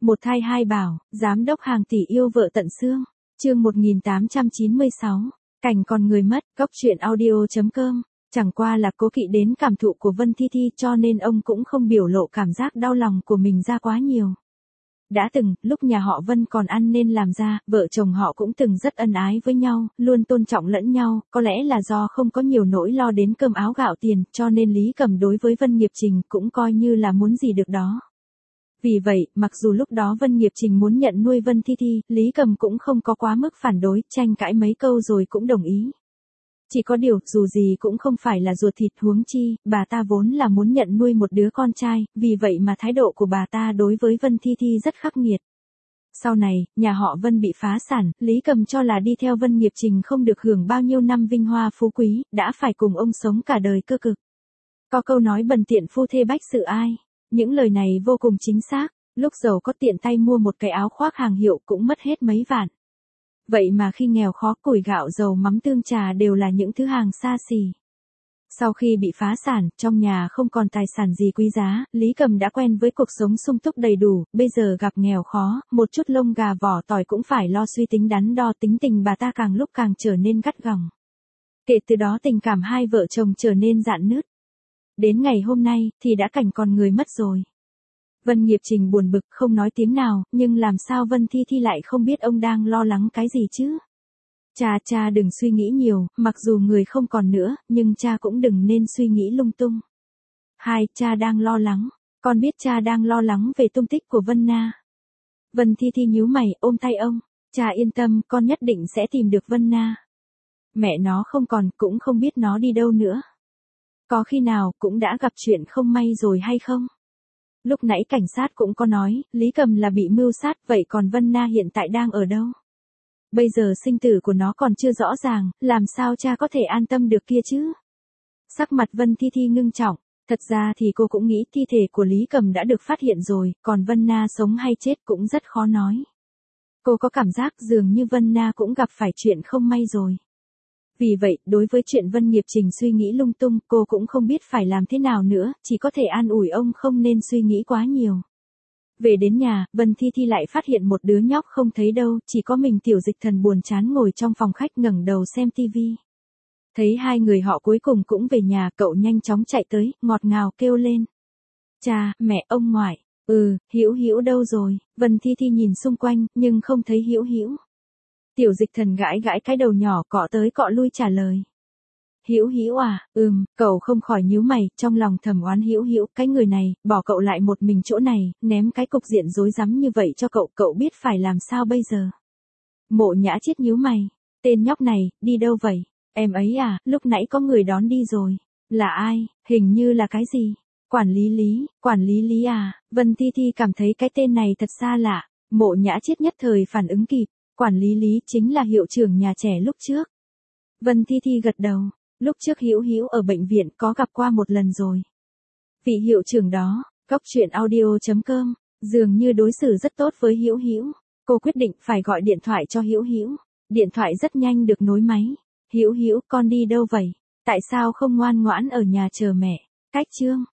Một thai hai bảo, giám đốc hàng tỷ yêu vợ tận xương. Chương 1896, cảnh còn người mất, góc truyện audio.com. Chẳng qua là cố kỵ đến cảm thụ của Vân Thi Thi cho nên ông cũng không biểu lộ cảm giác đau lòng của mình ra quá nhiều. Đã từng, lúc nhà họ Vân còn ăn nên làm ra, vợ chồng họ cũng từng rất ân ái với nhau, luôn tôn trọng lẫn nhau, có lẽ là do không có nhiều nỗi lo đến cơm áo gạo tiền, cho nên Lý Cầm đối với Vân Nghiệp Trình cũng coi như là muốn gì được đó. Vì vậy, mặc dù lúc đó Vân Nghiệp Trình muốn nhận nuôi Vân Thi Thi, Lý Cầm cũng không có quá mức phản đối, tranh cãi mấy câu rồi cũng đồng ý. Chỉ có điều, dù gì cũng không phải là ruột thịt, huống chi, bà ta vốn là muốn nhận nuôi một đứa con trai, vì vậy mà thái độ của bà ta đối với Vân Thi Thi rất khắc nghiệt. Sau này, nhà họ Vân bị phá sản, Lý Cầm cho là đi theo Vân Nghiệp Trình không được hưởng bao nhiêu năm vinh hoa phú quý, đã phải cùng ông sống cả đời cơ cực. Có câu nói bần tiện phu thê bách sự ai. Những lời này vô cùng chính xác, lúc giàu có tiện tay mua một cái áo khoác hàng hiệu cũng mất hết mấy vạn. Vậy mà khi nghèo khó củi gạo dầu mắm tương trà đều là những thứ hàng xa xỉ. Sau khi bị phá sản, trong nhà không còn tài sản gì quý giá, Lý Cầm đã quen với cuộc sống sung túc đầy đủ, bây giờ gặp nghèo khó, một chút lông gà vỏ tỏi cũng phải lo suy tính đắn đo, tính tình bà ta càng lúc càng trở nên gắt gỏng. Kể từ đó tình cảm hai vợ chồng trở nên rạn nứt. Đến ngày hôm nay, thì đã cảnh còn người mất rồi. Vân Nghiệp Trình buồn bực không nói tiếng nào, nhưng làm sao Vân Thi Thi lại không biết ông đang lo lắng cái gì chứ? Cha đừng suy nghĩ nhiều, mặc dù người không còn nữa, nhưng cha cũng đừng nên suy nghĩ lung tung. Cha đang lo lắng, con biết cha đang lo lắng về tung tích của Vân Na. Vân Thi Thi nhíu mày, ôm tay ông, cha yên tâm, con nhất định sẽ tìm được Vân Na. Mẹ nó không còn, cũng không biết nó đi đâu nữa. Có khi nào cũng đã gặp chuyện không may rồi hay không? Lúc nãy cảnh sát cũng có nói, Lý Cầm là bị mưu sát, vậy còn Vân Na hiện tại đang ở đâu? Bây giờ sinh tử của nó còn chưa rõ ràng, làm sao cha có thể an tâm được kia chứ? Sắc mặt Vân Thi Thi ngưng trọng, thật ra thì cô cũng nghĩ thi thể của Lý Cầm đã được phát hiện rồi, còn Vân Na sống hay chết cũng rất khó nói. Cô có cảm giác dường như Vân Na cũng gặp phải chuyện không may rồi. Vì vậy, đối với chuyện Vân Nghiệp Trình suy nghĩ lung tung, cô cũng không biết phải làm thế nào nữa, chỉ có thể an ủi ông không nên suy nghĩ quá nhiều. Về đến nhà, Vân Thi Thi lại phát hiện một đứa nhóc không thấy đâu, chỉ có mình Tiểu Dịch Thần buồn chán ngồi trong phòng khách ngẩng đầu xem tivi. Thấy hai người họ cuối cùng cũng về nhà, cậu nhanh chóng chạy tới, ngọt ngào kêu lên. Cha, mẹ, ông ngoại. Hữu Hữu đâu rồi? Vân Thi Thi nhìn xung quanh, nhưng không thấy Hữu Hữu. Tiểu Dịch Thần gãi gãi cái đầu nhỏ cọ tới cọ lui trả lời. Hữu Hữu à, cậu không khỏi nhíu mày, trong lòng thầm oán Hữu Hữu, cái người này, bỏ cậu lại một mình chỗ này, ném cái cục diện rối rắm như vậy cho cậu, cậu biết phải làm sao bây giờ. Mộ Nhã Chiết nhíu mày, tên nhóc này, đi đâu vậy? Em ấy à, lúc nãy có người đón đi rồi. Là ai, hình như là cái gì? Quản lý Lý à, Vân Thi Thi cảm thấy cái tên này thật xa lạ, Mộ Nhã Chiết nhất thời phản ứng kịp. Quản lý Lý chính là hiệu trưởng nhà trẻ lúc trước. Vân Thi Thi gật đầu, lúc trước Hữu Hữu ở bệnh viện có gặp qua một lần rồi. Vị hiệu trưởng đó, góc truyện audio.com, dường như đối xử rất tốt với Hữu Hữu. Cô quyết định phải gọi điện thoại cho Hữu Hữu. Điện thoại rất nhanh được nối máy. Hữu Hữu, con đi đâu vậy? Tại sao không ngoan ngoãn ở nhà chờ mẹ? Cách chương